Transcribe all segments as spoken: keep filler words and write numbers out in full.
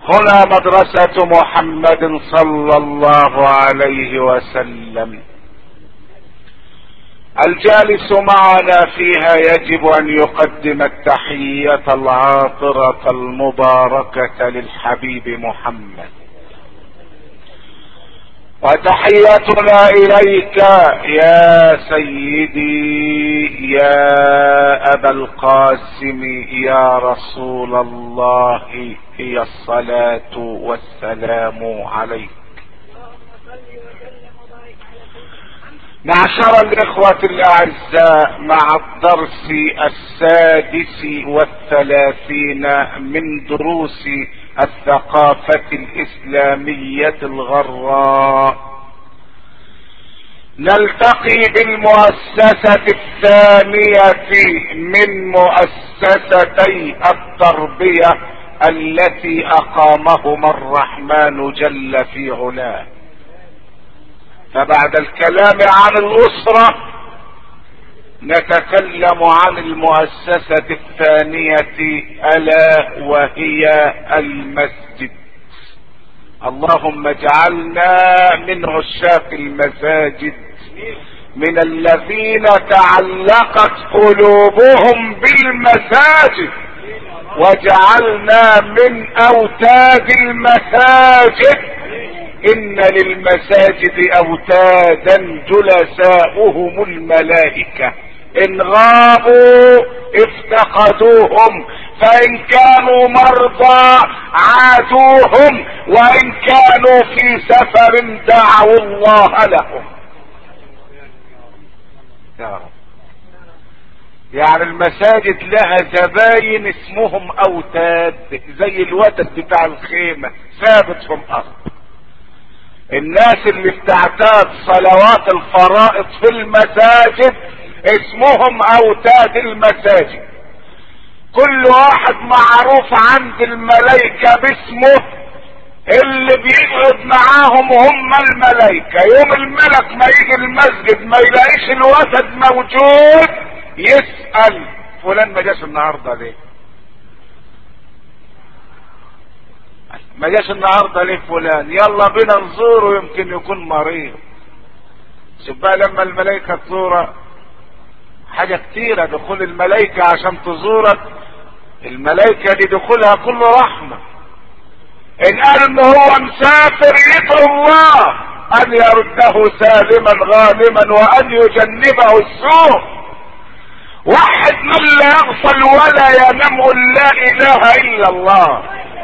هنا مدرسة محمد صلى الله عليه وسلم. الجالس معنا فيها يجب ان يقدم التحية العاطرة المباركة للحبيب محمد، وتحيتنا اليك يا سيدي يا ابا القاسم يا رسول الله هي الصلاة والسلام عليك. معشر الاخوة الاعزاء، مع الدرس السادس والثلاثين من دروس الثقافة الاسلامية الغراء، نلتقي بالمؤسسة الثانية من مؤسستي التربية التي اقامهما الرحمن جل في علاه. فبعد الكلام عن الاسرة نتكلم عن المؤسسة الثانية الا وهي المسجد. اللهم اجعلنا من عشاق المساجد، من الذين تعلقت قلوبهم بالمساجد، واجعلنا من اوتاد المساجد. ان للمساجد اوتادا جلساؤهم الملائكة، ان غابوا افتقدوهم، فان كانوا مرضى عادوهم، وان كانوا في سفر دعوا الله لهم. يا رب. يعني المساجد لها زباين اسمهم اوتاد، زي الوتد بتاع الخيمة ثابت في الارض. الناس اللي بتعتاد صلوات الفرائض في المساجد اسمهم اوتاد المساجد. كل واحد معروف عند الملائكة باسمه، اللي بيقعد معاهم هم الملائكة. يوم الملك ما يجي المسجد ما يلاقيش الوتد موجود، يسأل فلان ما جاش النهارده ليه؟ ما جاش النهارده ليه فلان؟ يلا بينا نزوره يمكن يكون مريض. شوف بقى لما الملائكة تزورك، حاجة كتيرة دخول الملائكة عشان تزورك. الملائكة دي دخولها كل رحمة. ان قال ان هو مسافر يدعو الله ان يرده سالما غانما وان يجنبه السوء. واحد من لا يغفل ولا ينام لا اله الا الله،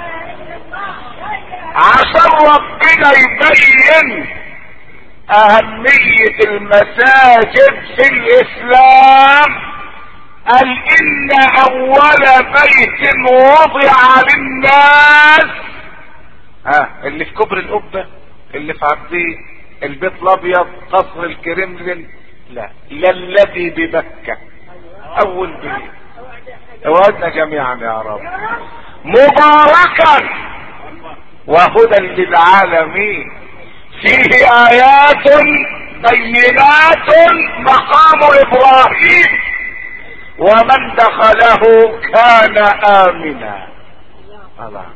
عشان ربنا يبين اهمية المساجد في الاسلام. قال ان اول بيت وضع للناس، ها اللي في كبر القبة، اللي في عبدين، البيت الابيض، قصر الكرملين، لا لا الذي بمكة اول بيت. اوعدنا جميعا يا رب. مباركا وهدى للعالمين، فيه ايات بينات مقام ابراهيم، ومن دخله كان امنا. الله.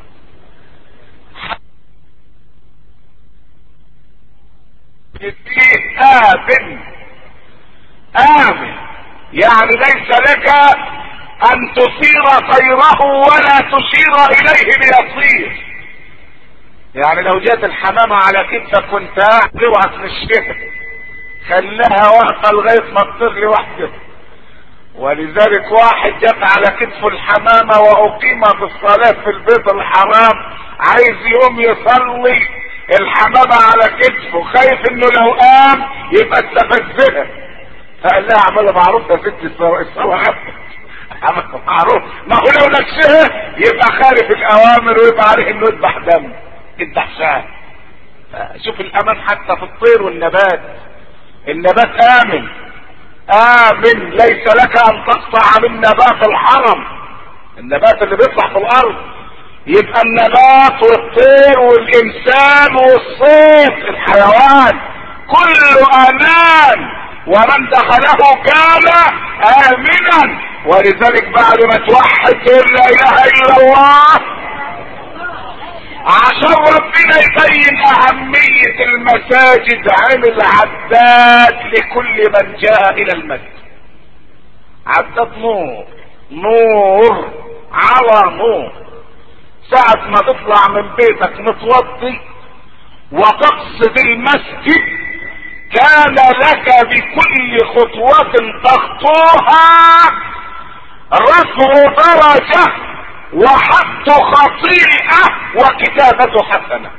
فيه امن، امن يعني ليس لك ان تثير طيره ولا تشير اليه ليصير. يعني لو جات الحمامة على كتفك وانت قاعد اوعى تمشيها، خليها واقفة لغاية ما تطير لوحدها. ولذلك واحد جات على كتفه الحمامة واقيم بالصلاة في البيت الحرام، عايز يقوم يصلي، الحمامة على كتفه، خايف انه لو قام يبقى استفزها، فقال لها اعملها معروف يا ستي الصواب، عملها معروف. ما هو لو نفسها يبقى خالف الاوامر ويبقى عليه انه يذبح دم، يذبح شاه. شوف الامان حتى في الطير والنبات. النبات امن، امن، ليس لك ان تقطع من نبات الحرم، النبات اللي بيطلع في الارض. يبقى النبات والطير والانسان والصيد الحيوان كله امان، ومن دخله كان امنا. ولذلك بعد ما توحد تقول لا اله الا الله عشان ربنا يبين اهمية المساجد عمل عداد لكل من جاء الى المسجد. عداد نور، نور على نور. ساعة ما تطلع من بيتك متوضي وتقصد المسجد كان لك بكل خطوة تخطوها رفع درجة وحط خطيئة وكتابة حسنة.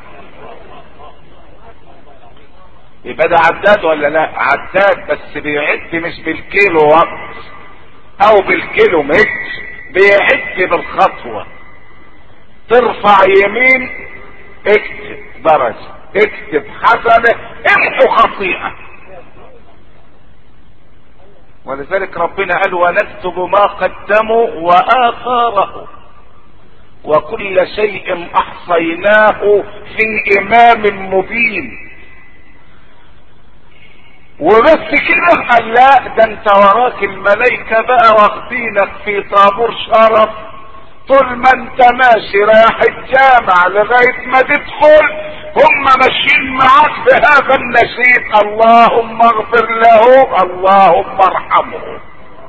يبقى ده عداد ولا لا؟ عداد، بس بيعد مش بالكيلو وات او بالكيلو متر، بيعد بالخطوة. ترفع يمين اكتب درجة، اكتب حسنة، امحو خطيئة. ولذلك ربنا قال ونكتب ما قدموا وآثاره وكل شيء احصيناه في امام مبين. وبس كده قال لا، ده انت وراك الملائكة بقى واخدينك في طابور شرف طول ما انت ماشي رايح الجامع لغاية ما تدخل، هم ماشيين معاك بهذا النشيد: اللهم اغفر له، اللهم ارحمه.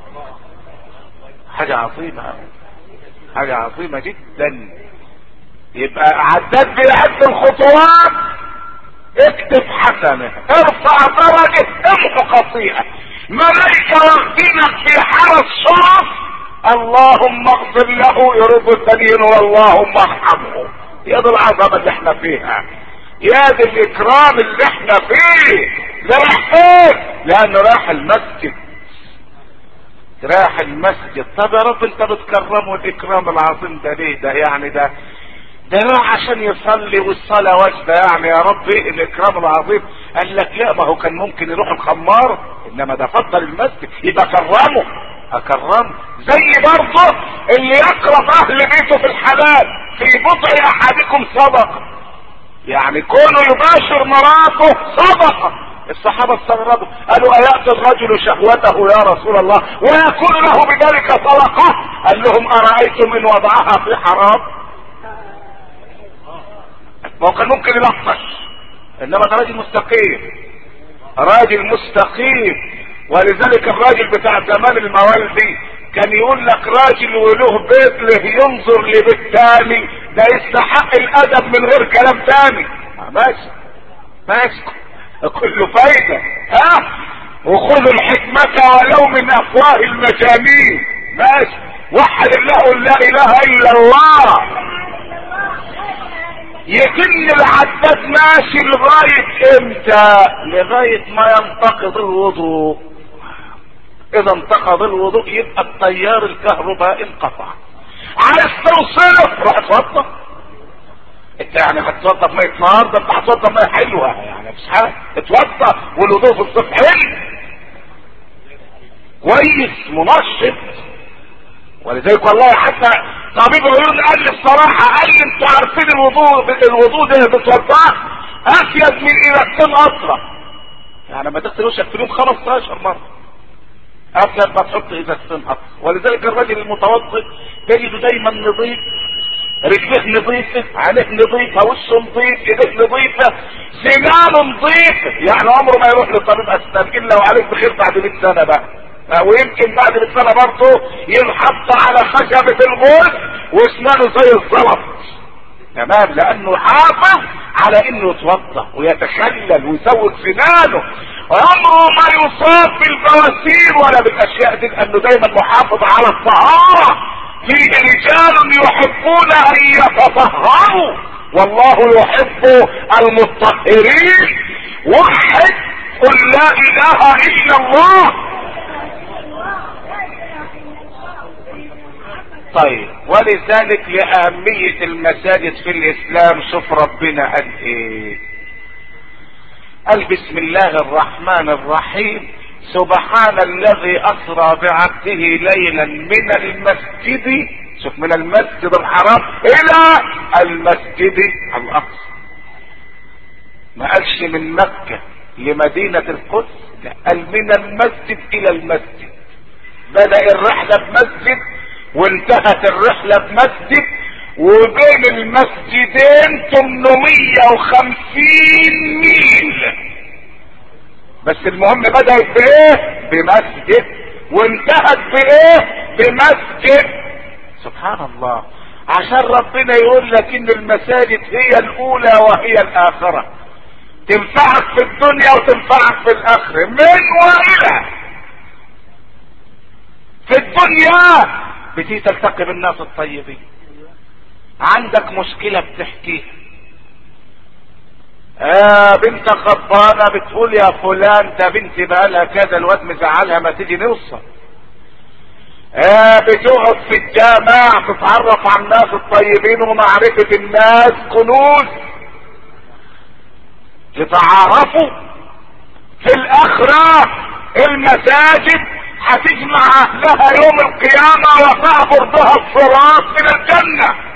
حاجة عظيمة، حاجة عظيمة جدا. يبقى عداد بيعد الخطوات، اكتب حسنة، ارفع درجة، امحو خطيئة. ملائكة واخدينك في حرس شرف: اللهم اغفر له، يرد الدليل، واللهم ارحمه. يا دي العظمة اللي احنا فيها، يا دي الاكرام اللي احنا فيه. ده راح فين؟ لانه راح المسجد، راح المسجد. طب يا رب انت بتكرمه الاكرام العظيم ده ليه؟ ده يعني ده ده راح عشان يصلي والصلاة واجبة، يعني يا رب ايه الاكرام العظيم؟ قال لك لا، ما هو كان ممكن يروح الخمار، انما ده فضل المسجد، يبقى كرمه، اكرمه. زي برضه اللي يكرم اهل بيته في الحلال: في بضع احدكم صدقة. يعني كونه يباشر مراته صدقة. الصحابة استغربوا قالوا: ايأتي الرجل شهوته يا رسول الله ويكون له بذلك صدقة؟ قال لهم: ارأيتم ان وضعها في حرام؟ ما هو كان ممكن يلطش، انما ده راجل مستقيم، راجل مستقيم. ولذلك الراجل بتاع زمان الموالدي كان يقول لك: راجل وله بيت له ينظر لبيت تاني، ده يستحق الادب من غير كلام تاني. ماشي ماشي، كله فايدة. ها، وخذوا الحكمة ولو من افواه المجانين. ماشي، وحد الله لا اله الا الله. يتم العداد ماشي لغاية امتى؟ لغاية ما ينتقض الوضوء. اذا انتقض الوضوء يبقى التيار الكهربائي انقطع. عايز توصله روح اتوضى. انت يعني هتتوضى بمية نار؟ ده انت هتتوضى بمية حلوة، يعني مش حاجة. اتوضى، والوضوء في الصبح حلو كويس منشط. ولذلك والله حتى طبيب عيون قال لي الصراحة، قال لي: انتوا عارفين الوضوء الوضوء ده بتوضاه افيد من ايدكتين قطرة. يعني لما تغسل وشك في اليوم خمستاشر مرة افيد ما تحط ايدكتين قطرة. ولذلك الراجل المتوضئ تجده دايما نظيف، رجليه نظيفة، عينيه نظيفة، وشه نظيف، ايديه نظيفة، سنانه نظيفة. يعني عمره ما يروح لطبيب اسنان الا وعليك بخير بعد مية سنة بقى. ويمكن بعد السنة برضه ينحط على خشبة الغول واسنانه زي الزلط. تمام، لانه حافظ على انه يتوضا ويتخلل ويسوق سنانه، وعمره ما يصاب بالبواسير ولا بالاشياء دي، لانه دايما محافظ على الطهارة. فيه رجال يحبون ان يتطهروا والله يحب المطهرين. وحد قل لا اله الا الله. طيب، ولذلك لأهمية المساجد في الإسلام شوف ربنا قال إيه؟ قال: بسم الله الرحمن الرحيم، سبحان الذي أسرى بعبده ليلا من المسجد، شوف، من المسجد الحرام إلى المسجد الأقصى. ما قالش من مكة لمدينة القدس، لا، قال من المسجد إلى المسجد. بدأ الرحلة بمسجد وانتهت الرحلة بمسجد، وبين المسجدين ثمانمائة وخمسين ميل، بس المهم بدأت بايه؟ بمسجد، وانتهت بايه؟ بمسجد. سبحان الله، عشان ربنا يقول لك ان المساجد هي الاولى وهي الاخرة، تنفعك في الدنيا وتنفعك في الاخرة من والى. في الدنيا بتيجي تلتقي بالناس الطيبين، عندك مشكلة بتحكيها، آه بنتك غضبانة بتقول يا فلان ده بنتي بقالها كذا الواد مزعلها ما تيجي نوصل. آه بتقعد في الجامع تتعرف على الناس الطيبين، ومعرفة الناس كنوز تتعارفوا. في الاخرة المساجد هتجمع اهلها يوم القيامة وتعبر بها الصراط الى الجنة.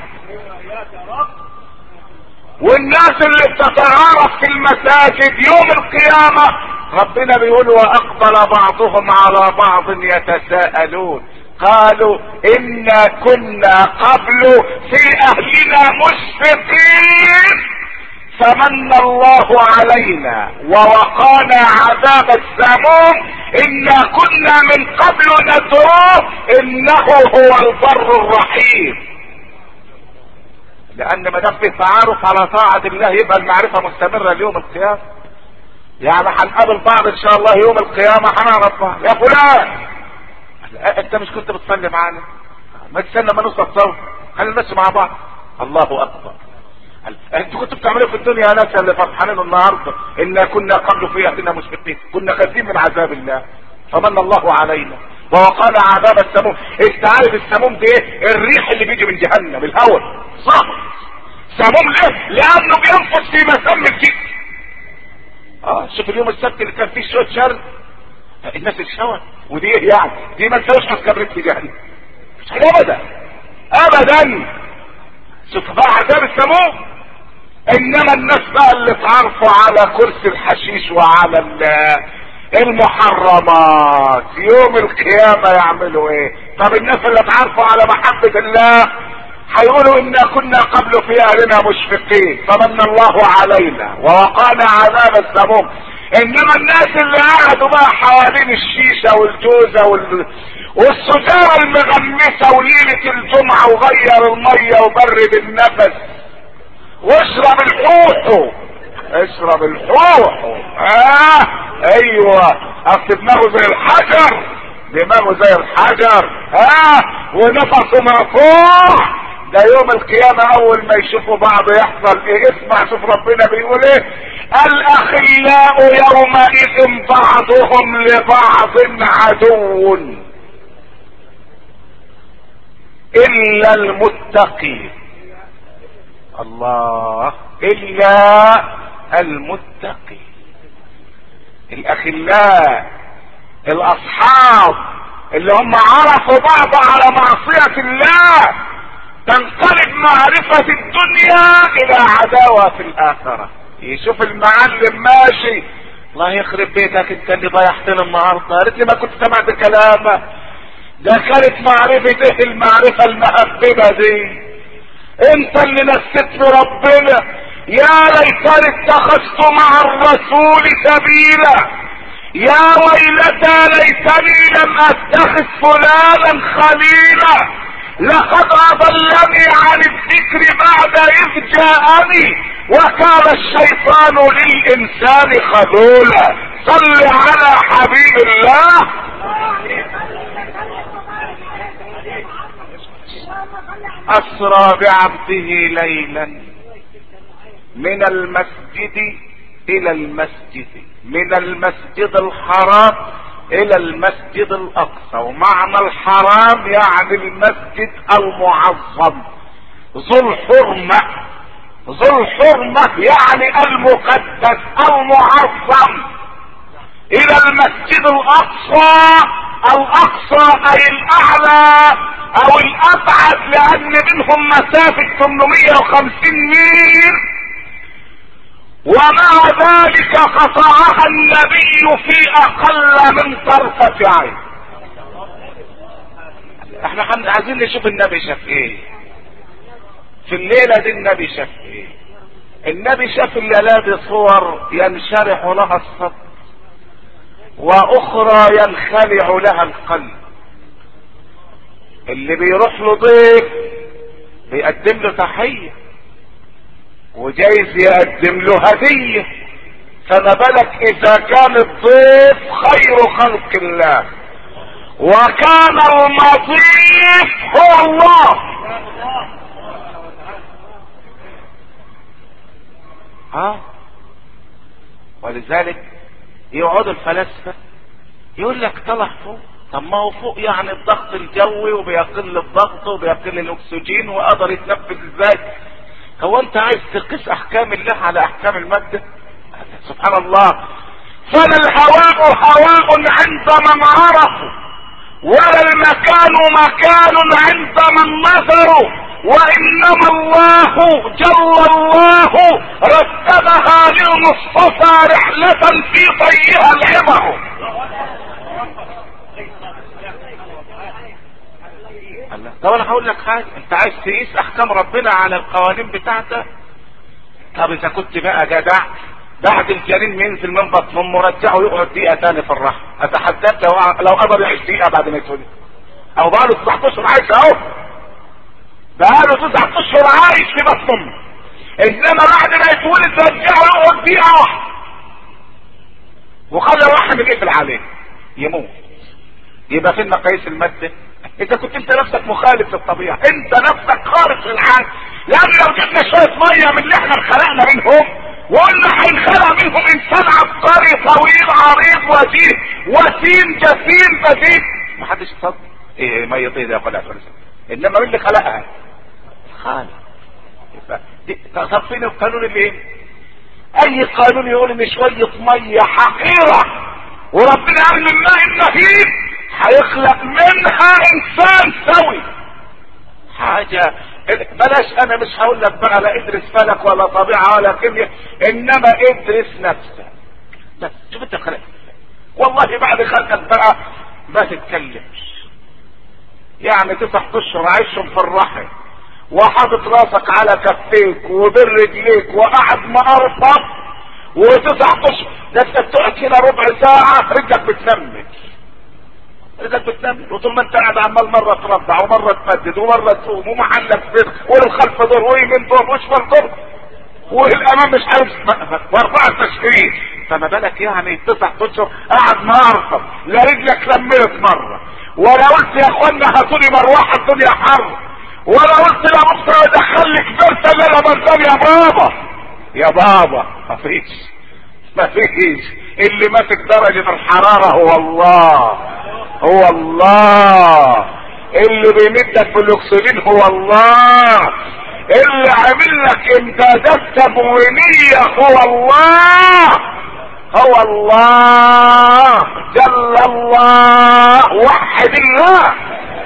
والناس اللي بتتعارف في المساجد يوم القيامة ربنا بيقول واقبل بعضهم على بعض يتساءلون قالوا انا كنا قبل في اهلنا مشفقين فمن الله علينا ووقانا عذاب السموم انا كنا من قبل ندعوه انه هو البر الرحيم. لان ما دام في تعارف على طاعة الله يبقى المعرفة مستمرة ليوم القيامة. يعني هنقابل بعض ان شاء الله يوم القيامة، هنعرف بعض. يا فلان انت مش كنت بتصلي معانا؟ ما تستنى ما نوصل سوا، خلينا نمشي مع بعض. الله اكبر. انتوا كنتوا بتعملوا في الدنيا يا ناس اللي فرحانين النهارده انا كنا قبل في اهلنا مشفقين، كنا خايفين من عذاب الله فمن الله علينا ووقانا عذاب السموم. انت عارف السموم ده ايه؟ الريح اللي بيجي من جهنم، الهواء صح. سموم ليه؟ لانه بينفس في مسام الجسم. اه شوف اليوم السبت اللي كان فيه شويه شر الناس اتشوت، ودي ايه يعني؟ دي ما تساويش عسكريه في جهنم ابدا ابدا. شوف بقى عذاب السموم. انما الناس بقى اللي اتعرفوا على كرسي الحشيش وعلى المحرمات يوم القيامة يعملوا ايه؟ طب الناس اللي اتعرفوا على محبة الله هيقولوا انا كنا قبل في اهلنا مشفقين فمن الله علينا ووقانا عذاب السموم. انما الناس اللي قعدوا بقى حوالين الشيشة والجوزة وال... والسجارة المغمسة وليلة الجمعة وغير المية وبرد النفس واشرب الحوح اشرب الحوح. اه ايوه اصل دماغه زي الحجر، دماغه زي الحجر. اه ونفسه مرفوع. ده يوم القيامة اول ما يشوفوا بعض يحصل ايه؟ اسمع شوف ربنا بيقول ايه: الاخلاء يومئذ بعضهم لبعض عدو الا المتقين. الله، الا المتقين. الاخلاء الاصحاب اللي هم عرفوا بعض على معصية الله تنقلب معرفة الدنيا الى عداوة في الاخرة. يشوف المعلم ماشي الله يخرب بيتك انت اللي ضيعتنا النهارده، يا ريتني ما كنت سمعت كلامك. ده كانت معرفة ايه المعرفة المهببة دي؟ انت اللي نسيت في ربنا. يا ليتني اتخذت مع الرسول سبيلا، يا ويلتى ليتني لم اتخذ فلانا خليلا، لقد اضلني عن الذكر بعد اذ جاءني وكان الشيطان للانسان خذولا. صل على حبيب الله. اسرى بعبده ليلا من المسجد الى المسجد، من المسجد الحرام الى المسجد الاقصى. ومعنى الحرام يعني المسجد المعظم ذو الحرمة، ذو الحرمة يعني المقدس المعظم، الى المسجد الاقصى. الاقصى اي الاعلى او الابعد، لان منهم مسافة ثمانمائة وخمسين ميل، ومع ذلك قطعها النبي في اقل من طرفة عين. احنا عايزين نشوف النبي شاف ايه. في الليلة دي النبي شاف ايه؟ النبي شاف الليلة دي صور ينشرح لها الصدر واخرى ينخلع لها القلب. اللي بيروح له ضيف بيقدم له تحية وجايز يقدم له هدية، فما بالك اذا كان الضيف خير خلق الله وكان المضيف هو الله. ها ولذلك يقعدوا الفلاسفة يقول لك طلع فوق. طب ما هو فوق يعني الضغط الجوي وبيقل الضغط وبيقل الاكسجين وقدر يتنفذ ازاي؟ هو انت عايز تقيس احكام الله على احكام المادة؟ سبحان الله. فلا الهواء هواء عند من عرفوا ولا المكان مكان عند من نظروا، وانما الله جل الله رتبها للمصطفى رحلة في طيها العبر. طب انا هقول لك حاجة، انت عايز تقيس احكام ربنا على القوانين بتاعتك؟ طب اذا كنت بقى جدع بعد الجنين ينزل من بطن امه رجعه يقعد دقيقة تاني في الرحم، اتحداك لو لو قدر يعيش دقيقة بعد ما يتولد. او بقاله تسعة اشهر عايش اهو، بقاله تسعة اشهر عايش في بطن امه، انما بعد ما يتولد رجعه يقعد دقيقة واحدة وخلى الرحم يقفل عليه يموت. يبقى فين مقاييس المادة؟ اذا كنت انت نفسك مخالف للطبيعة، انت نفسك خارق للعالم. لان لو جبنا شوية مية من اللي احنا خلقنا منهم وقلنا هينخلق منهم انسان عبقري طويل عريض وجيه وسيم جسيم بديل، محدش يصدق. ايه مية ايه ده يا اخويا؟ انما مين اللي خلقها؟ خالق. طب فين القانون اللي ايه؟ اي قانون يقول ان شوية مية حقيرة وربنا قال من ماء النهيب هيخلق منها انسان سوي حاجة. بلاش انا مش هقول لك بقى لا ادرس فلك ولا طبيعة ولا كيمياء، انما ادرس نفسك بس. شوف انت خلقت والله بعد خلقك بقى ما تتكلمش. يعني تسع اشهر عايشهم في الرحم وحاطط راسك على كفيك وبين رجليك وقاعد مقرفط وتسع اشهر ده انت بتقعد كده ربع ساعة رجلك بتنمل، رجلك بتنمل، وطول ما انت قاعد عمال مرة تربع ومرة تمدد ومرة تقوم ومحلك فين والخلف دور ويمين دور وشمال دور والامام مش عارف واربعة تشكيل. فما بالك يعني تسع اشهر قاعد مقرفط لا رجلك لملت مرة ولا قلت يا اخوانا هاتولي مروحة الدنيا حر ولا قلت يا مصر ادخلك بيرتا اللي انا بردان يا بابا يا بابا. مفيش مفيش. اللي ماسك درجة الحرارة هو الله، هو الله. اللي بيمدك بالاكسجين هو الله. اللي عامل لك امدادات تموينية هو الله، هو الله جل الله. وحد الله.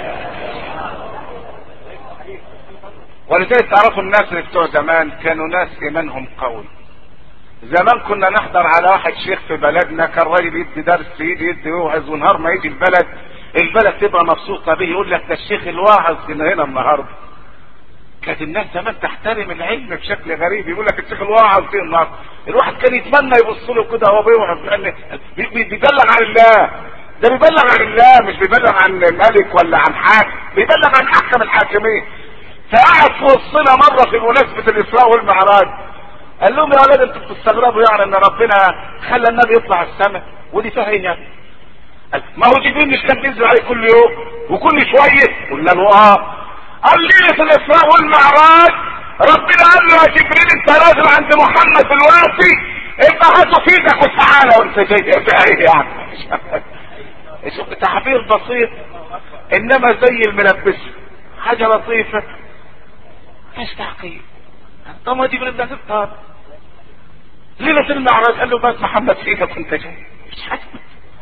ولذلك تعرفوا الناس اللي بتوع زمان كانوا ناس ايمانهم قوي. زمان كنا نحضر على واحد شيخ في بلدنا كان راجل يدي درس يدي يدي يوعظ، ونهار ما يجي البلد البلد تبقى مبسوطه به، يقول لك ده الشيخ الواعظ هنا هنا النهارده. كانت الناس زمان تحترم العلم بشكل غريب، يقول لك الشيخ الواعظ فين النهارده. الواحد كان يتمنى يبص له كده وهو بيوعظ لان بيبلغ عن الله، ده بيبلغ عن الله مش بيبلغ عن ملك ولا عن حاكم، بيبلغ عن احكم الحاكمين. فقعد في وسطنا مره في مناسبه الاسراء والمعراج قال لهم يا ولاد انتوا بتستغربوا يعني ان ربنا خلى النبي يطلع السماء ودي فيها ايه يعني؟ ما هو جبريل مش كان بينزل عليه كل يوم وكل شويه؟ قلنا له اه. قال ليله الاسراء والمعراج ربنا قال له يا جبريل انت نازل عند محمد دلوقتي ابقى هاته في ايدك وتعالى وانت جاي ايه يعني؟ شوف تعبير بسيط انما زي الملبس حاجه لطيفه مش تعقيد. طب ما جبريل ده تختار ليله المعراج قال له بس محمد في ايدك وانت جاي، مش حاجه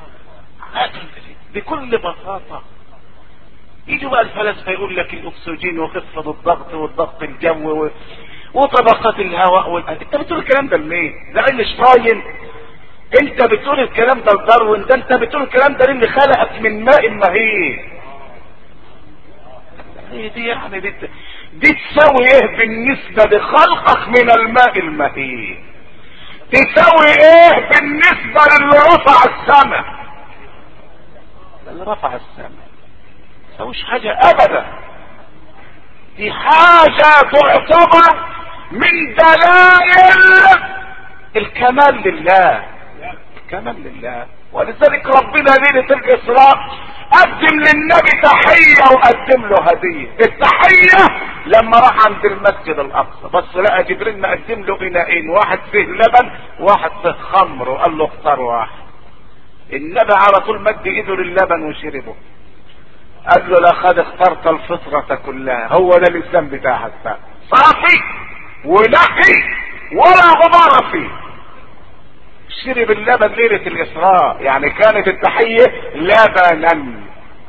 بكل بساطه. يجوا بقى الفلاسفه يقول لك الاكسجين وخفض الضغط والضغط الجوي وطبقات الهواء وال... انت بتقول الكلام ده لمين؟ ده اينشتاين؟ انت بتقول الكلام ده لداروين؟ ده انت بتقول الكلام ده اللي خلقك من ماء مهين. هي دي يعني دي دي تساوي ايه بالنسبة لخلقك من الماء المهين؟ تساوي ايه بالنسبة للي رفع السماء؟ اللي رفع السماء تساويش حاجة ابدا. دي حاجة تعتبر من دلائل الكمال لله، الكمال لله. ولذلك ربنا ليلة الإسراء قدم للنبي تحية وقدم له هدية. التحية لما راح عند المسجد الأقصى بس لقى جبريل مقدم له إناءين، واحد فيه لبن واحد فيه خمر، وقال له اختار واحد. النبي على طول مد ايده للبن وشربه. قال له لقد اخترت الفطرة كلها، هو ده الإسلام بتاعك بقى، صافي ونقي ولا غبار فيه. شرب اللبن ليلة الإسراء، يعني كانت التحية لبنا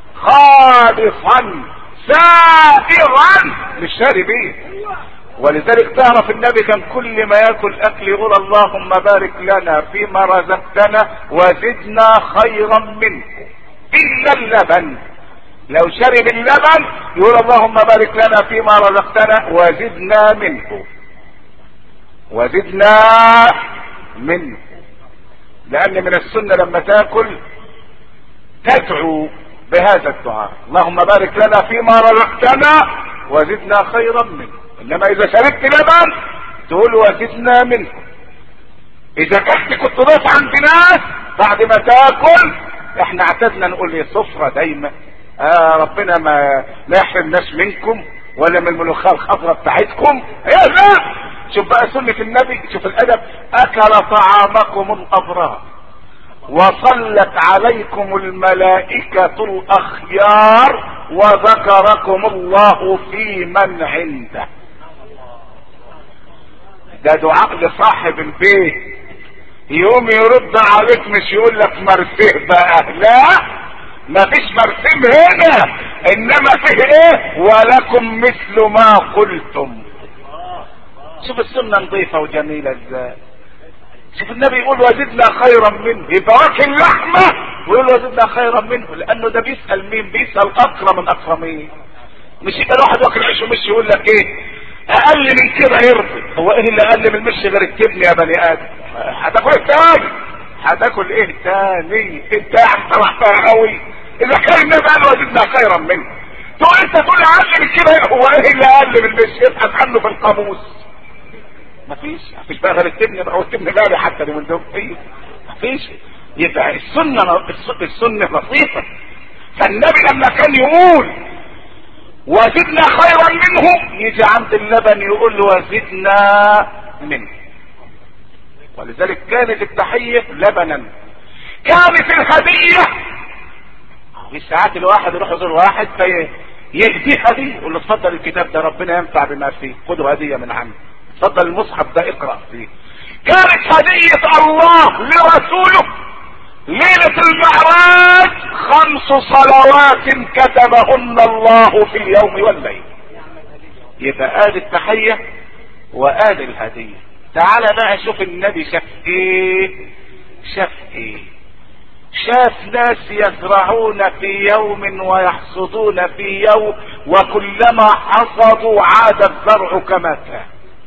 خالصا سائغا للشاربين. ولذلك تعرف النبي كان كل ما ياكل اكل يقول اللهم بارك لنا فيما رزقتنا وزدنا خيرا منه، الا اللبن. لو شرب اللبن يقول اللهم بارك لنا فيما رزقتنا وزدنا منه، وزدنا منه. لان من السنة لما تاكل تدعو بهذا الدعاء، اللهم بارك لنا فيما رزقتنا وزدنا خيرا منه. انما اذا شربت لبن تقول وزدنا منه. اذا كنت كنت ضيف عند ناس بعد ما تاكل، احنا اعتدنا نقول ايه صفرة دايما، آه ربنا ما لا يحرمناش منكم ولا من الملوخيه الخضراء بتاعتكم. يا لا، شوف بقى سنة النبي، شوف الادب. اكل طعامكم الابرار وصلت عليكم الملائكة الاخيار وذكركم الله في من عنده. ده دعاء لصاحب البيت، يوم يرد عليك مش يقول لك مرسيه بقى، لا ما فيش مرسيم هنا، انما فيه ايه ولكم مثل ما قلتم. شوف السنة نظيفة وجميلة ازاي. شوف النبي يقول وزدنا خيرا منه، يبقى واكل لحمة ويقول وزدنا خيرا منه، لانه ده بيسأل مين؟ بيسأل اكرم من اكرمين. مش يبقى الواحد واكل عيش ومش يقول لك ايه اقل من كده يرضي. هو ايه اللي اقل من المش غير التبن يا بني ادم؟ هتاكل ايه تاني؟ هتاكل ايه تاني؟ انت قاعد طلعتها قوي. اذا كان النبي قال وزدنا خيرا منه، تقول انت تقول اقل من كده؟ هو ايه اللي اقل من المش؟ ابحث عنه في القاموس. مفيش مفيش بقى غير التبن بقى، والتبن غالي حتى من دول فيه مفيش. يبقى السنه السنه لطيفه. فالنبي لما كان يقول وزدنا خيرا منه يجي عند اللبن يقول له وزدنا منه. ولذلك كانت التحية لبنا. كانت الهدية في ساعات الواحد يروح يزور واحد فيهديه هدية، يقول له اتفضل الكتاب ده ربنا ينفع بما فيه، خده هدية من عنه، اتفضل المصحف ده اقرأ فيه. كانت هدية الله لرسوله ليلة المعراج خمس صلوات كتبهن الله في اليوم والليل. يبقى آل التحية وآل الهدية. تعال بقى شوف النبي شاف ايه، شاف ايه؟ شاف ناس يزرعون في يوم ويحصدون في يوم، وكلما حصدوا عاد الزرع كما كان.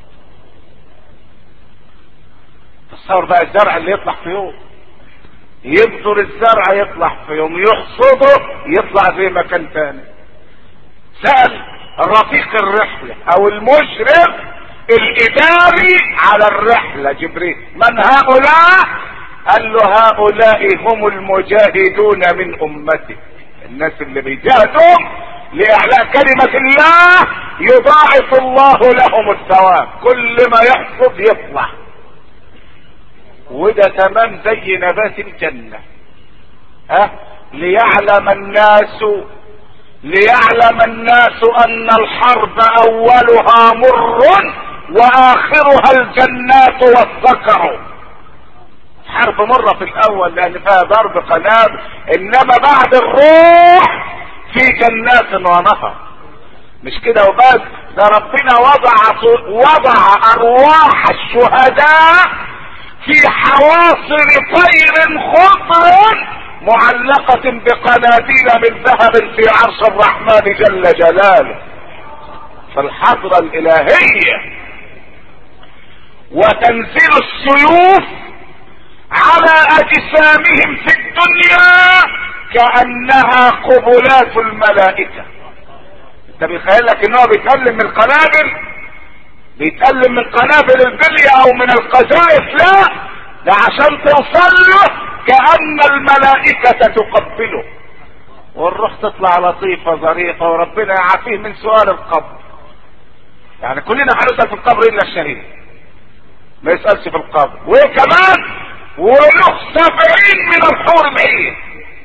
تصور بقى الزرع اللي يطلع في يوم، يبذر الزرع يطلع في يوم، يحصده يطلع زي ما كان تاني. سأل رفيق الرحلة او المشرف الاداري على الرحلة جبريل من هؤلاء؟ قال له هؤلاء هم المجاهدون من امتي، الناس اللي بيجاهدوا لاعلاء كلمة الله يضاعف الله لهم الثواب، كل ما يحصد يطلع. وده تمام زي نبات الجنة. ها أه؟ ليعلم الناس ليعلم الناس ان الحرب اولها مر واخرها الجنات والذكر. حرب مرة في الاول لان فيها ضرب قنابل، انما بعد الروح في جنات ونهر. مش كده وبس، ده ربنا وضع وضع ارواح الشهداء في حواصر طير خضر معلقة بقناديل من ذهب في عرش الرحمن جل جلاله. في الحضرة الالهية، وتنزل السيوف على اجسامهم في الدنيا كأنها قبلات الملائكة. انت بيخيل لك ان هو بيتألم من القنابل، بيتألم من قنابل البلية او من القذائف، لا، ده عشان توصل له كأن الملائكة تقبله، والروح تطلع لطيفة ظريفة، وربنا يعافيه من سؤال القبر. يعني كلنا هنسأل في القبر الا الشهيد ما يسألش في القبر، وكمان وله سبعين من الحور العين،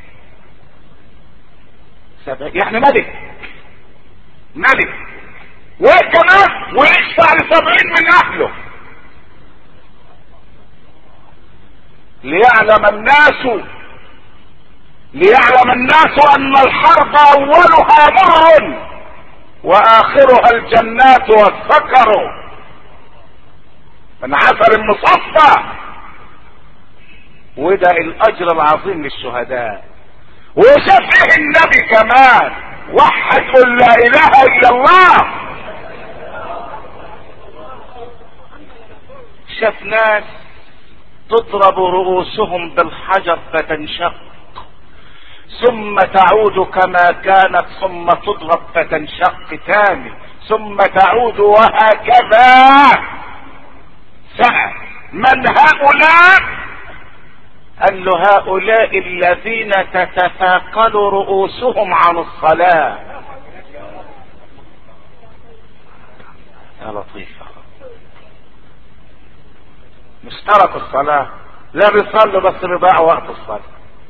يعني ملك ملك، وكمان ويشفع لسبعين من اهله. ليعلم الناس ليعلم الناس ان الحرب اولها مر واخرها الجنات والسكر من عسل مصفى. وده الاجر العظيم للشهداء. وشفه النبي كمان، وحد قل لا اله الا الله. شاف ناس تضرب رؤوسهم بالحجر فتنشق، ثم تعود كما كانت، ثم تضرب فتنشق تاني، ثم تعود، وهكذا. سأل من هؤلاء؟ قال له هؤلاء الذين تتثاقل رؤوسهم عن الصلاة. يا لطيفة، مش تركوا الصلاة، لا بيصلوا بس بيضيعوا وقت الصلاة.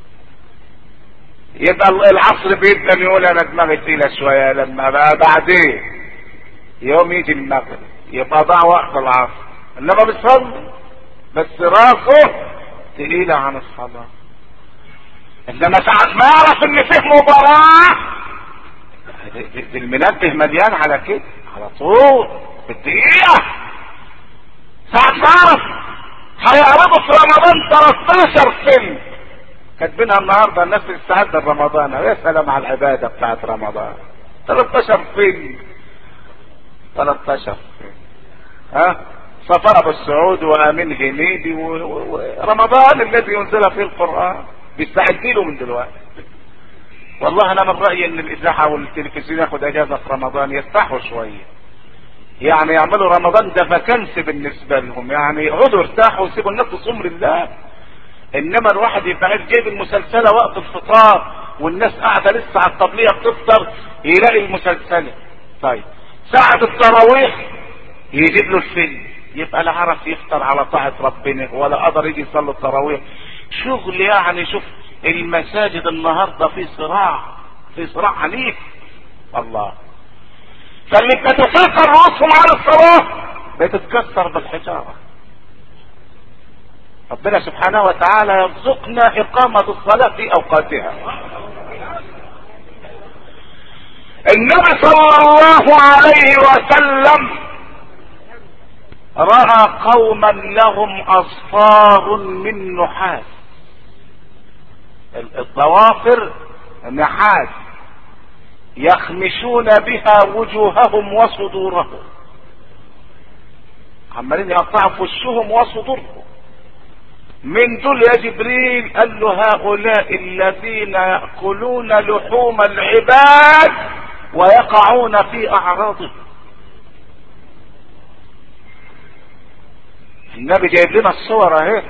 يبقى العصر بيبدأ يقول انا دماغي تقيلة شوية، لما بقى بعدين يوم يجي المغرب يبقى ضاع وقت العصر، انما بيصلي بس راسه تقيلة عن الصلاة. انما ساعة ما يعرف ان فيه مباراة، المنبه مليان على كده على طول في الدقيقة. ساعة ما يعرف هيعرضوا في رمضان ثلاثة عشر فيلم كاتبينها النهارده الناس تستعد لرمضان، يا سلام على العبادة بتاعت رمضان. ثلاثة عشر فيلم ثلاثة عشر فيلم، ها، سفر ابو السعود وامين هنيدي ورمضان الذي ينزل فيه القرآن بيستعد له من دلوقتي. والله انا من رأيي ان الاذاعة والتلفزيون ياخد اجازة في رمضان، يرتاحوا شوية، يعني يعملوا رمضان ده فكنس بالنسبة لهم، يعني يقعدوا يرتاحوا ويسيبوا الناس تصوم لله. انما الواحد يبقى جايب المسلسلة وقت الفطار والناس قاعدة لسه على الطبلية بتفطر، يلاقي المسلسلة. طيب ساعة التراويح يجيب له الفيلم، يبقى لا عرف يفطر على طاعة ربنا ولا قدر يجي يصلي التراويح. شغل يعني. شوف المساجد النهارده في صراع، في صراع عنيف. الله، فاللي بتتفاقر رؤوسهم على الصلاة بتتكسر بالحجارة. ربنا سبحانه وتعالى يرزقنا إقامة الصلاة في أوقاتها. النبي صلى الله عليه وسلم رأى قوما لهم أصفار من نحاس، الضوافر نحاس، يخمشون بها وجوههم وصدورهم، عمالين يقطعوا في وشهم وصدورهم. من دول يا جبريل؟ قال له هؤلاء الذين يأكلون لحوم العباد ويقعون في أعراضهم. النبي جايب لنا الصور اهي،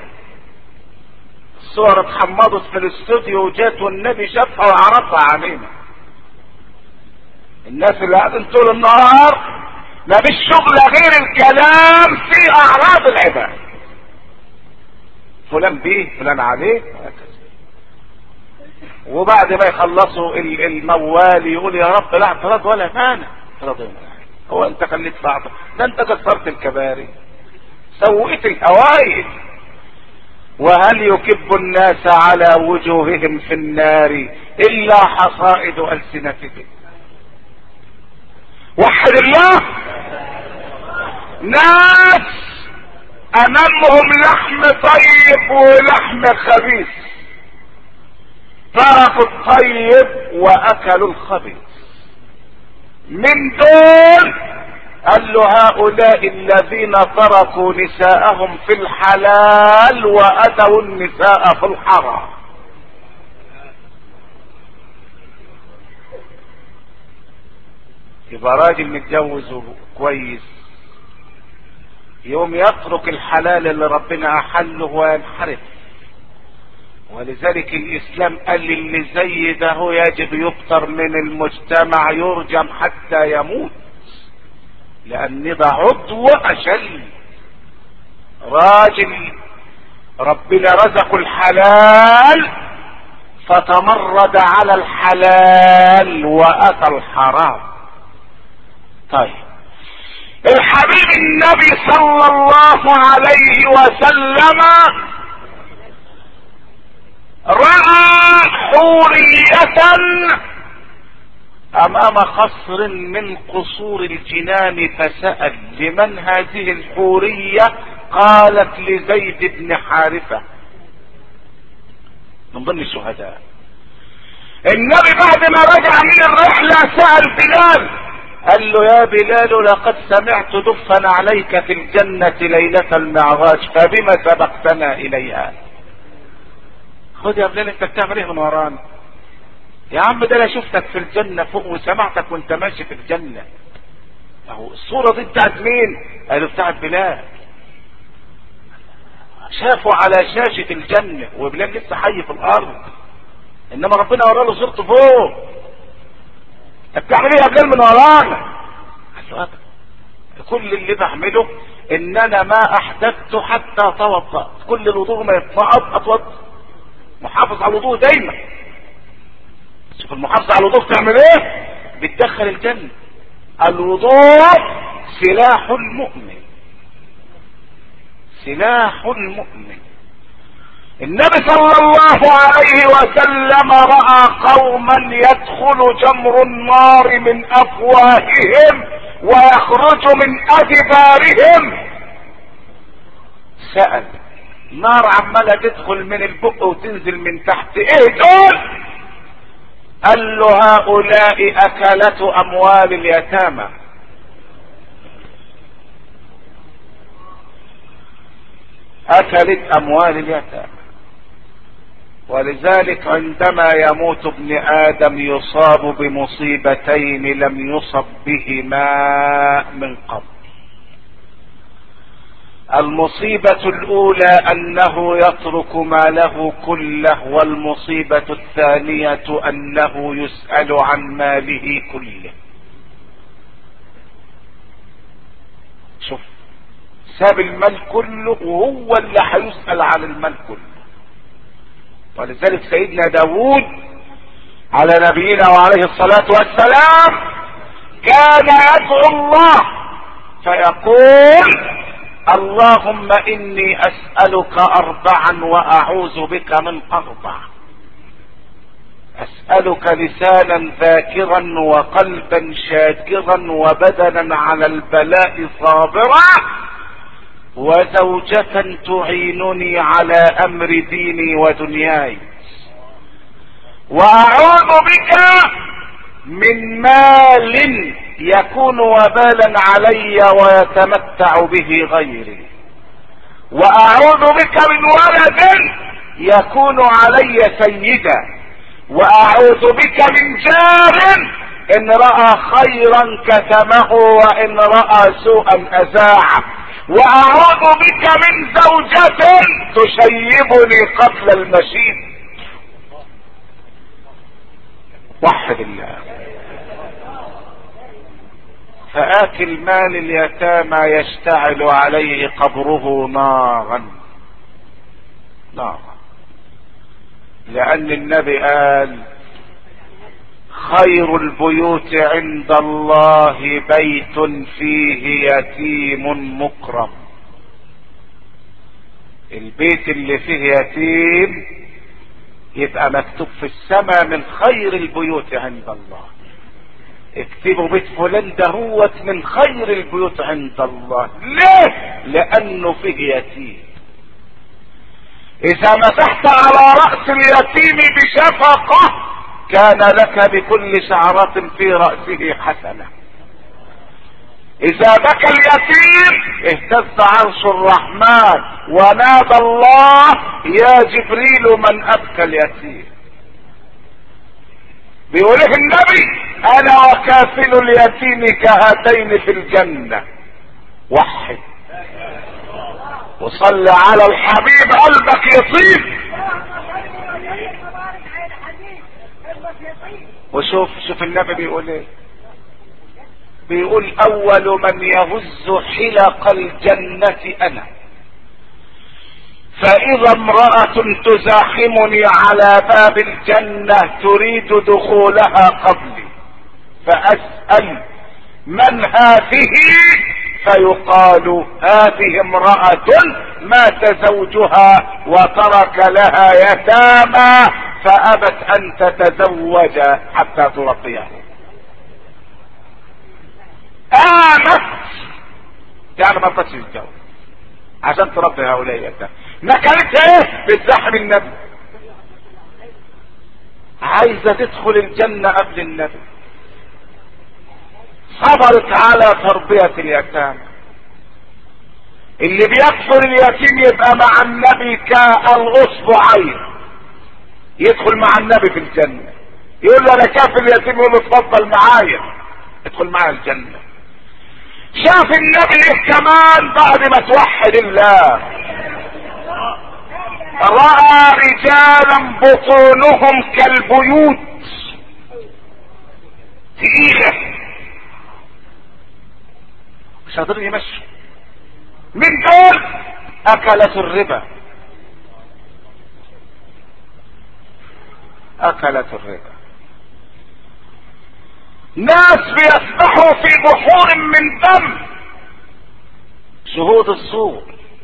الصور اتحمضت في الاستوديو وجات والنبي شافها وعرضها علينا. الناس اللي قاعدين طول النهار ما فيش شغل غير الكلام في اعراض العباد، فلان بيه فلان عليه، وبعد ما يخلصوا الموال يقول يا رب لا اعتراض ولا مانع. اعتراض هو انت خليك تعطل؟ ده انت كسرت الكباري، سويت الهوائج. وهل يكب الناس على وجوههم في النار الا حصائد السنتهم. وحد الله، ناس امامهم لحم طيب ولحم خبيث، تركوا الطيب واكلوا الخبيث. من دول قال له هؤلاء الذين تركوا نساءهم في الحلال واتوا النساء في الحرام. يبقى راجل متجوز كويس يوم يترك الحلال اللي ربنا احله وينحرف. ولذلك الاسلام قال اللي زي ده هو يجب يبتر من المجتمع يرجم حتى يموت، لان ده عضو اشل. راجل ربنا رزقه الحلال فتمرد على الحلال واتى الحرام. طيب الحبيب النبي صلى الله عليه وسلم رأى حورية امام قصر من قصور الجنان فسأل لمن هذه الحورية؟ قالت لزيد بن حارثة من ضمن الشهداء. النبي بعد ما رجع من الرحلة سأل بلال قال له يا بلال لقد سمعت دفا عليك في الجنة ليلة المعراج فبما سبقتنا اليها؟ خد يا بلال انت بتعمل ايه من ورانا؟ يا عم ده انا شفتك في الجنة فوق وسمعتك وانت ماشي في الجنة. اهو الصورة دي بتاعت مين؟ قالوا بتاعت بلال. شافوا على شاشة الجنة وبلال لسه حي في الارض، انما ربنا ورا له صورته فوق. انت بتعمل ايه يا بلال من ورانا؟ قال له ابدا، كل اللي بعمله ان انا ما احدثت حتى توضأت، كل الوضوء ما يتنقض اتوضأ، محافظ على الوضوء دايما. شوف المحافظة على الوضوء بتعمل ايه؟ بتدخل الجنة. الوضوء سلاح المؤمن، سلاح المؤمن. النبي صلى الله عليه وسلم رأى قوما يدخل جمر النار من افواههم ويخرج من ادبارهم. سأل نار عمالة تدخل من البق وتنزل من تحت، ايه دول؟ قال له هؤلاء اكلة اموال اليتامى. اكلت اموال اليتامى. ولذلك عندما يموت ابن ادم يصاب بمصيبتين لم يصب بهما من قبل. المصيبة الاولى انه يترك ماله كله، والمصيبة الثانية انه يسأل عن ماله كله. شوف ساب المال كله وهو اللي هيسأل عن المال كله. ولذلك سيدنا داود على نبينا وعليه الصلاة والسلام كان يدعو الله فيقول اللهم اني اسألك اربعا واعوذ بك من اربع. اسألك لسانا ذاكرا وقلبا شاكرا وبدنا على البلاء صابرا وزوجة تعينني على امر ديني ودنياي. واعوذ بك من مال يكون وبالا علي ويتمتع به غيري. واعوذ بك من ولد يكون علي سيدا. واعوذ بك من جار ان رأى خيرا كتمه وان رأى سوءا اذاعه. واعوذ بك من زوجة تشيبني قبل المشيب. وحد الله. فآكل مال اليتامى يشتعل عليه قبره نارا نارا، لأن النبي قال خير البيوت عند الله بيت فيه يتيم مكرم. البيت اللي فيه يتيم يبقى مكتوب في السماء من خير البيوت عند الله. اكتبوا بيت فلان دهوت من خير البيوت عند الله. ليه؟ لانه فيه يتيم. اذا مسحت على رأس اليتيم بشفقة كان لك بكل شعرة في رأسه حسنة. اذا بكى اليتيم اهتز عرش الرحمن ونادى الله يا جبريل من ابكى اليتيم. بيقول النبي انا وكافل اليتيم كهاتين في الجنة. وحد وصل على الحبيب قلبك يطيب. وشوف شوف النبي بيقول ايه. بيقول اول من يهز حلق الجنة انا، فاذا امرأة تزاحمني على باب الجنة تريد دخولها قبلي فاسأل من هذه، فيقال هذه امرأة مات زوجها وترك لها يتامى فابت ان تتزوج حتى تربيه. آمت يعني ما رضتش تتجوز عشان تربي هؤلاء اليتامى. ما كانت ايه بتزاحم النبي، عايزة تدخل الجنة قبل النبي، صبرت على تربية اليتامى. اللي بيكفر اليتيم يبقى مع النبي كالأصبعين، يدخل مع النبي في الجنة. يقول له انا كافر اليتيم، يقول له اتفضل معايا ادخل معايا الجنة. شاف النبي كمان بعد ما توحد الله، رأى رجالا بطونهم كالبيوت تقيلة مش قادرين يمشوا. من دول اكلت الربا، اكلت الربا. ناس بيسبحوا في بحور من دم، شهود الزور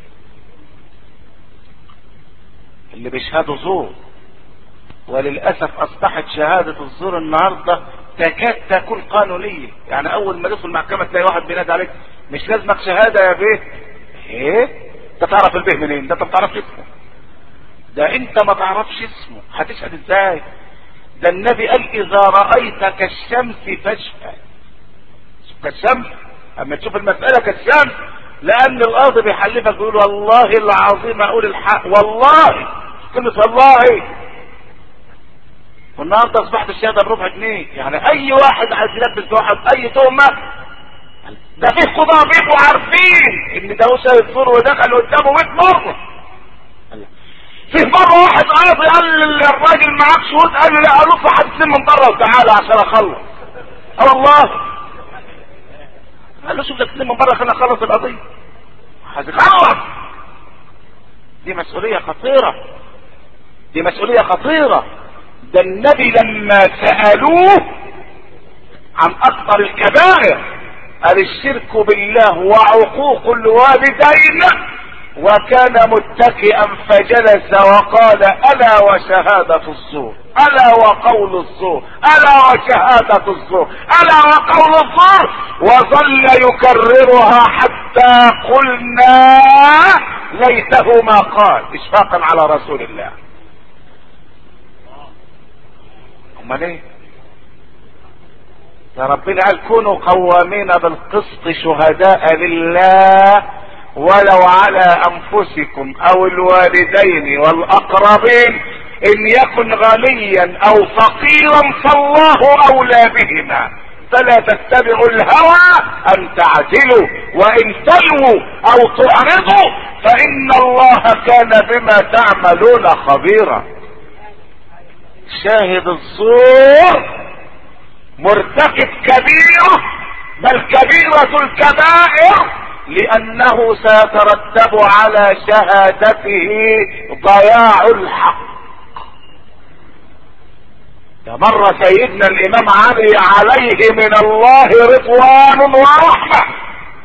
اللي بيشهدوا زور. وللأسف اصبحت شهادة الزور النهاردة تكاد تكون قانونية. يعني اول ما تدخل المحكمة تلاقي واحد بينادي عليك مش لازمك شهادة يا بيه. ايه انت تعرف البيه منين؟ ده انت ما تعرفش اسمه. ده انت ما تعرفش اسمه هتشهد ازاي؟ ده النبي قال اذا رأيت كالشمس فاشهد. كالشمس اما تشوف المسألة كالشمس، لان القاضي بيحلفك بيقول والله العظيم اقول الحق، والله كلمة والله. والنهارده اصبحت الشهاده بربع جنيه. يعني اي واحد عايز يلبس واحد اي تهمه، ده فيه قضاة بيبقوا عارفين ان ده وسع الزور ودخل قدامه مية مرة. فيه مرة واحد قاضي قال للراجل معاك شهود، قال له لا قالوا له حد من بره وتعالى عشان اخلص. اه والله قال له شوف لك من بره خلينا اخلص القضيه. هتخلص. دي مسؤوليه خطيره، دي مسؤوليه خطيره. ده النبي لما سألوه عن اكبر الكبائر قال الشرك بالله وعقوق الوالدين، وكان متكئا فجلس وقال الا وشهادة الزور، الا وقول الزور، الا وشهادة الزور، الا وقول الزور، وظل يكررها حتى قلنا ليته ما قال اشفاقا على رسول الله. امال ايه؟ يا ربنا قال كونوا قوامين بالقسط شهداء لله ولو على انفسكم او الوالدين والاقربين ان يكن غنيا او فقيرا فالله اولى بهما فلا تتبعوا الهوى ان تعدلوا وان تلووا او تعرضوا فان الله كان بما تعملون خبيرا. شاهد الزور مرتكب كبيرة، بل كبيرة الكبائر، لانه سيترتب على شهادته ضياع الحق. ده مرة سيدنا الامام علي عليه من الله رضوان ورحمة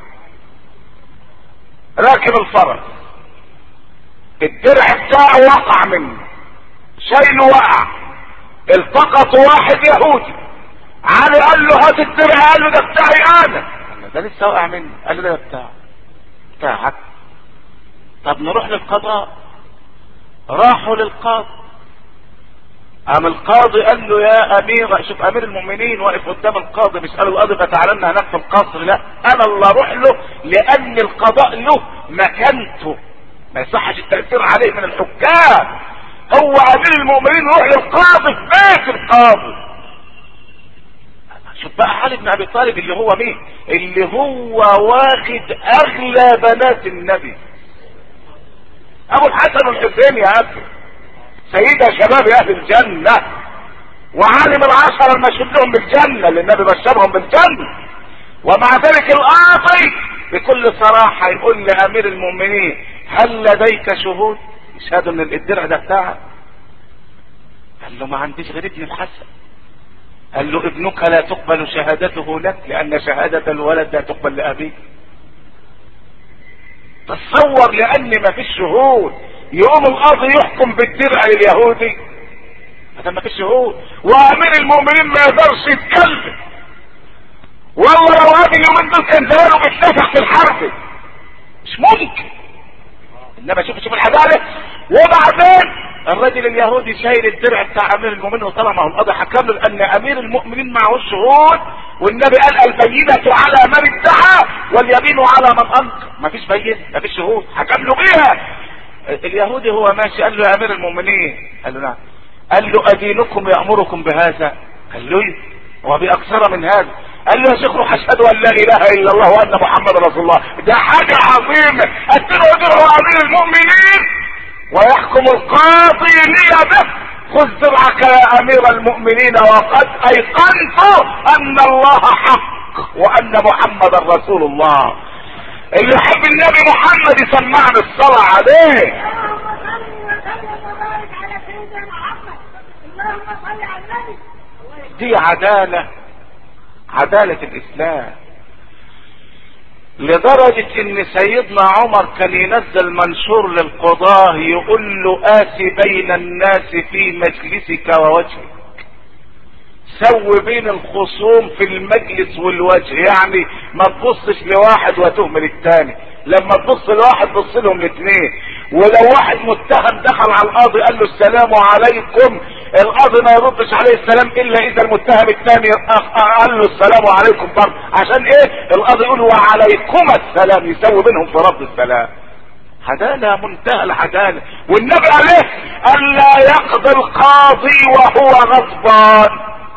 راكب الفرس، الدرع بتاعه وقع منه، شايله وقع، التقط واحد يهودي، علي قال له هات الدرع، قال له ده بتاعي انا، ده لسه وقع مني، قال له ده بتاعك بتاعك. طب نروح للقضاء. راحوا للقاضي قام القاضي قال له يا امير، شوف امير المؤمنين واقف قدام القاضي بيسأله القاضي فتعالى هناك في القصر، لا انا اللي اروح له لان القضاء له مكانته، ما يصحش التأثير عليه من الحكام. هو امير المؤمنين يروح للقاضي في بيت القاضي. شوف بقى علي بن ابي طالب اللي هو مين؟ اللي هو واخد اغلى بنات النبي، ابو الحسن والحسين يا اخي، سيدة شباب اهل الجنة، وعالم العشرة المشهود لهم بالجنة اللي النبي بشرهم بالجنة. ومع ذلك القاضي بكل صراحة يقول لامير المؤمنين هل لديك شهود يشهدوا ان الدرع ده بتاعك؟ قال له ما عنديش غير ابن الحسن. قال له ابنك لا تقبل شهادته لك لان شهادة الولد لا تقبل لابيه. تصور لان ما فيش شهود يقوم القاضي يحكم بالدرع لليهودي؟ هذا ما فيش شهود، وامير المؤمنين ما يقدرش يتكلم. والله لو هذه اليومين دول كان زمانه بيتنفخ في الحرب، مش ممكن. انما شوف شوف العداله. وبعدين الرجل اليهودي شايل الدرع بتاع امير المؤمنين وطلع معه القاضي حكم له ان امير المؤمنين معه شهود، والنبي قال البينة على من ادعى واليمين على من انكر. ما فيش بينة، ما فيش شهود، حكم له بيها. اليهودي هو ماشي قال له يا امير المؤمنين، قال له نعم. قال له ادينكم يامركم بهذا؟ قال له ايه وباكثر من هذا؟ قال له يا شيخ روح اشهد ان لا اله الا الله وان محمد رسول الله. ده حاجه عظيمه. اديله ادعو امير المؤمنين ويحكم القاضي لي به. خذ درعك يا امير المؤمنين وقد ايقنت ان الله حق وان محمد رسول الله. اللي يحب النبي محمد يسمعنا الصلاة عليه. دي عدالة، عدالة الاسلام، لدرجة ان سيدنا عمر كان ينزل منشور للقضاة يقول له آتي بين الناس في مجلسك ووجهك، سوي بين الخصوم في المجلس والوجه، يعني ما تبصش لواحد وتهمل الثاني، لما تبص لواحد بص لهم الاثنين. ولو واحد متهم دخل على القاضي قال له السلام عليكم، القاضي ما يردش عليه السلام الا اذا المتهم الثاني قال له السلام عليكم برضه، عشان ايه؟ القاضي يقول وعليكم السلام، يسوي بينهم في رد السلام. عدالة منتهى العدالة. والنبي عليه الا يقضي القاضي وهو غضبان.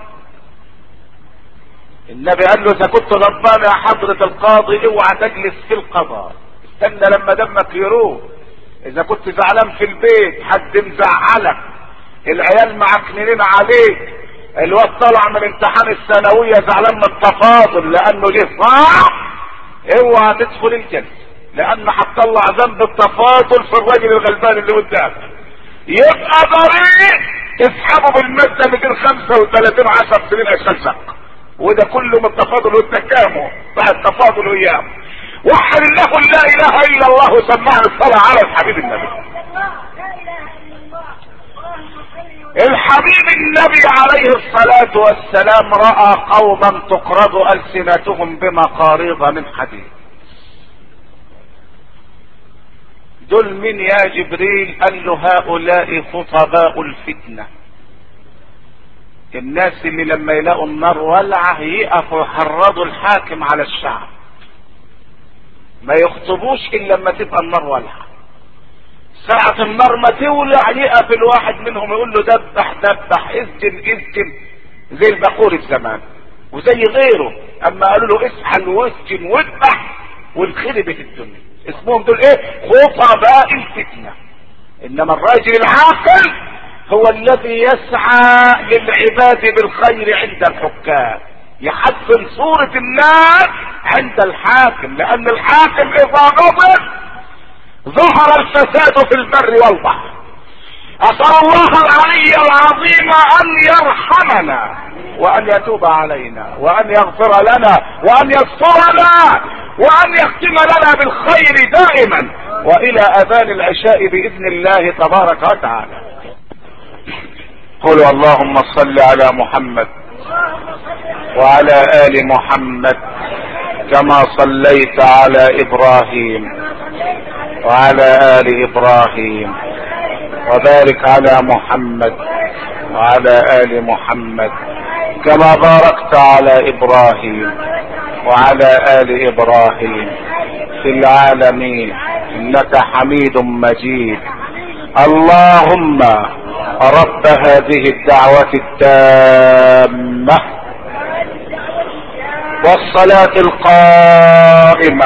النبي قال له اذا كنت غضبان يا حضرة القاضي اوعى تجلس في القضاء، استنى لما دمك يروح. اذا كنت زعلان في البيت حد مزعلك، العيال معكنين عليك، الواد طلع من امتحان الثانوية زعلان من التفاضل لانه ليه صعب، اوعى تدخل الجلسة لان هتطلع ذنب التفاضل في الراجل الغلبان اللي قدامك. يبقى ضريح تسحبه بالمادة مئتين وخمسة وثلاثين عشر سنين عشان شق، وده كله من التفاضل والتكامل بعد التفاضل وايام. وحد الله لا اله الا الله وسمعنا الصلاة على الحبيب النبي. الحبيب النبي عليه الصلاة والسلام رأى قوما تقرض ألسنتهم بمقاريض من حديد. دول من يا جبريل؟ قال له هؤلاء خطباء الفتنة، الناس اللي لما يلاقوا النار ولعة يقفوا يحرضوا الحاكم على الشعب، ما يخطبوش الا لما تبقى النار ولعة. ساعة النار ما تولع يقف الواحد منهم يقول له دبح دبح اسجن اسجن، زي البخور في زمان وزي غيره. اما قالوا له اسحل واسجن واذبح والخربت الدنيا. اسمهم دول ايه؟ خطباء الفتنة. انما الراجل العاقل هو الذي يسعى للعباد بالخير عند الحكام، يحسن صورة الناس عند الحاكم، لان الحاكم اذا غضب ظهر الفساد في البر والبحر. اسأل الله العلي العظيم ان يرحمنا وان يتوب علينا وان يغفر لنا وان يسترنا وان يختم لنا بالخير دائما والى اذان العشاء باذن الله تبارك وتعالى. قولوا اللهم صل على محمد وعلى ال محمد كما صليت على ابراهيم وعلى ال ابراهيم، وبارك على محمد وعلى آل محمد كما باركت على إبراهيم وعلى آل إبراهيم في العالمين إنك حميد مجيد. اللهم رب هذه الدعوة التامة والصلاة القائمة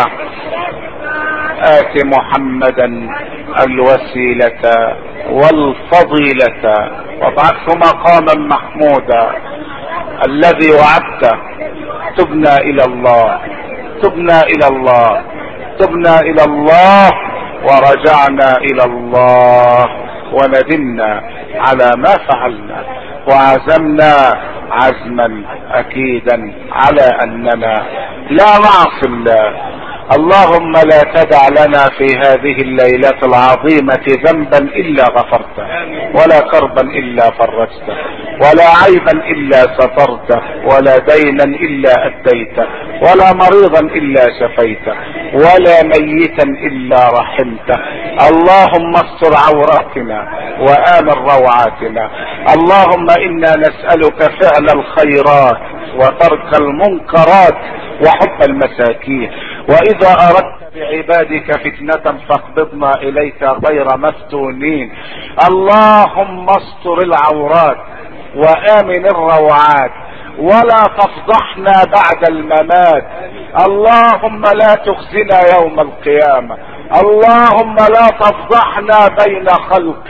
آت محمدا الوسيلة والفضيلة وابعثه مقاما محمودا الذي وعدته. تبنا الى الله تبنا الى الله تبنا الى الله ورجعنا الى الله وندمنا على ما فعلنا وعزمنا عزما اكيدا على اننا لا نعصي الله. اللهم لا تدع لنا في هذه الليلة العظيمة ذنبا الا غفرته ولا كربا الا فرجته ولا عيبا الا سترته ولا دينا الا اديته ولا مريضا الا شفيته ولا ميتا الا رحمته. اللهم استر عوراتنا وآمن روعاتنا. اللهم انا نسألك فعل الخيرات وترك المنكرات وحب المساكين. واذا اردت بعبادك فتنة فاقبضنا اليك غير مفتونين. اللهم استر العورات وامن الروعات ولا تفضحنا بعد الممات. اللهم لا تخزنا يوم القيامة. اللهم لا تفضحنا بين خلق